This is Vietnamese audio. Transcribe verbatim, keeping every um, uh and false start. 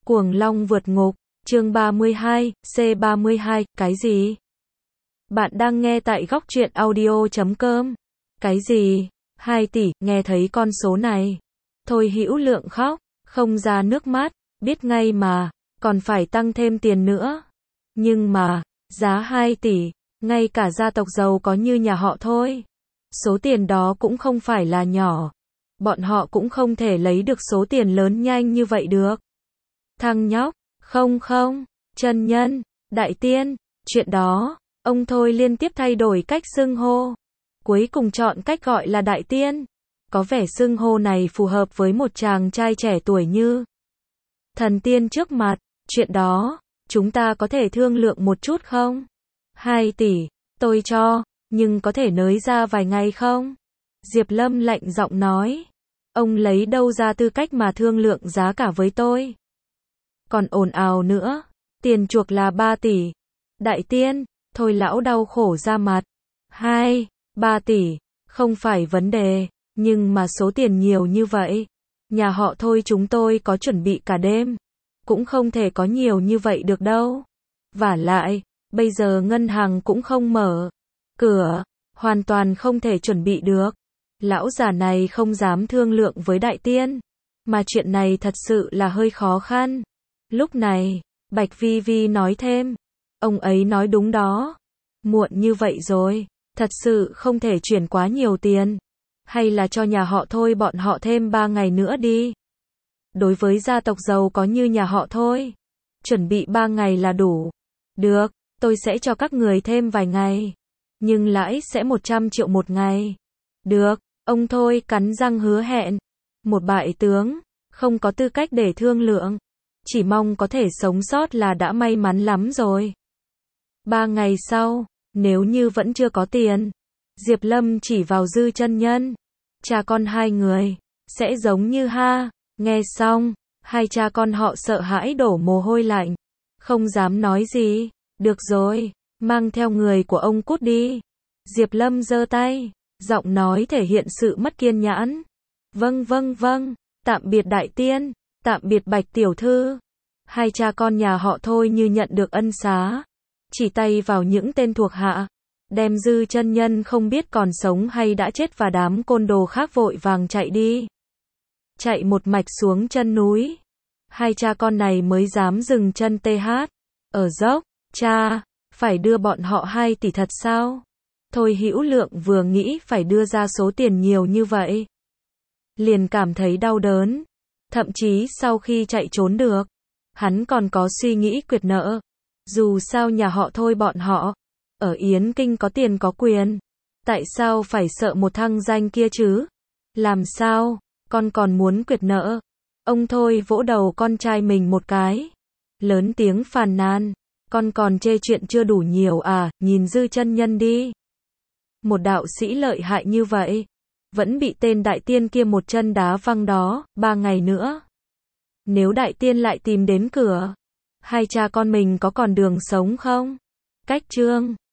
Cuồng Long vượt ngục, chương ba mươi hai, C ba mươi hai, cái gì? Bạn đang nghe tại góc truyện audio chấm com. Cái gì? hai tỷ, nghe thấy con số này. Thôi Hữu Lượng khóc, không ra nước mắt, biết ngay mà, còn phải tăng thêm tiền nữa. Nhưng mà, giá hai tỷ, ngay cả gia tộc giàu có như nhà họ Thôi. Số tiền đó cũng không phải là nhỏ. Bọn họ cũng không thể lấy được số tiền lớn nhanh như vậy được. Thằng nhóc, không không, chân nhân, đại tiên, chuyện đó, ông Thôi liên tiếp thay đổi cách xưng hô. Cuối cùng chọn cách gọi là đại tiên. Có vẻ xưng hô này phù hợp với một chàng trai trẻ tuổi như thần tiên trước mặt. Chuyện đó, chúng ta có thể thương lượng một chút không? hai tỷ, tôi cho, nhưng có thể nới ra vài ngày không? Diệp Lâm lạnh giọng nói. Ông lấy đâu ra tư cách mà thương lượng giá cả với tôi? Còn ồn ào nữa, tiền chuộc là ba tỷ. Đại tiên, Thôi lão đau khổ ra mặt. Hai, ba tỷ, không phải vấn đề, nhưng mà số tiền nhiều như vậy. Nhà họ Thôi chúng tôi có chuẩn bị cả đêm. Cũng không thể có nhiều như vậy được đâu. Vả lại, bây giờ ngân hàng cũng không mở cửa, hoàn toàn không thể chuẩn bị được. Lão già này không dám thương lượng với đại tiên, mà chuyện này thật sự là hơi khó khăn. Lúc này, Bạch Vi Vi nói thêm, ông ấy nói đúng đó. Muộn như vậy rồi, thật sự không thể chuyển quá nhiều tiền. Hay là cho nhà họ Thôi bọn họ thêm ba ngày nữa đi. Đối với gia tộc giàu có như nhà họ Thôi, chuẩn bị ba ngày là đủ. Được, tôi sẽ cho các người thêm vài ngày. Nhưng lãi sẽ một trăm triệu một ngày. Được, ông Thôi cắn răng hứa hẹn. Một bại tướng, không có tư cách để thương lượng. Chỉ mong có thể sống sót là đã may mắn lắm rồi. Ba ngày sau, nếu như vẫn chưa có tiền, Diệp Lâm chỉ vào Dư chân nhân. Cha con hai người, sẽ giống như ha. Nghe xong, hai cha con họ sợ hãi đổ mồ hôi lạnh. Không dám nói gì. Được rồi, mang theo người của ông cút đi. Diệp Lâm giơ tay, giọng nói thể hiện sự mất kiên nhẫn. Vâng vâng vâng, tạm biệt đại tiên, tạm biệt Bạch tiểu thư. Hai cha con nhà họ Thôi như nhận được ân xá. Chỉ tay vào những tên thuộc hạ. Đem Dư chân nhân không biết còn sống hay đã chết và đám côn đồ khác vội vàng chạy đi. Chạy một mạch xuống chân núi. Hai cha con này mới dám dừng chân tê hát. Ở dốc, cha, phải đưa bọn họ hai tỷ thật sao? Thôi Hữu Lượng vừa nghĩ phải đưa ra số tiền nhiều như vậy, liền cảm thấy đau đớn. Thậm chí sau khi chạy trốn được, hắn còn có suy nghĩ quyệt nợ. Dù sao nhà họ Thôi bọn họ, ở Yến Kinh có tiền có quyền. Tại sao phải sợ một thăng danh kia chứ? Làm sao, con còn muốn quyệt nợ? Ông Thôi vỗ đầu con trai mình một cái. Lớn tiếng phàn nàn. Con còn chê chuyện chưa đủ nhiều à, nhìn Dư chân nhân đi. Một đạo sĩ lợi hại như vậy, vẫn bị tên đại tiên kia một chân đá văng đó, ba ngày nữa. Nếu đại tiên lại tìm đến cửa, hai cha con mình có còn đường sống không? Cách chương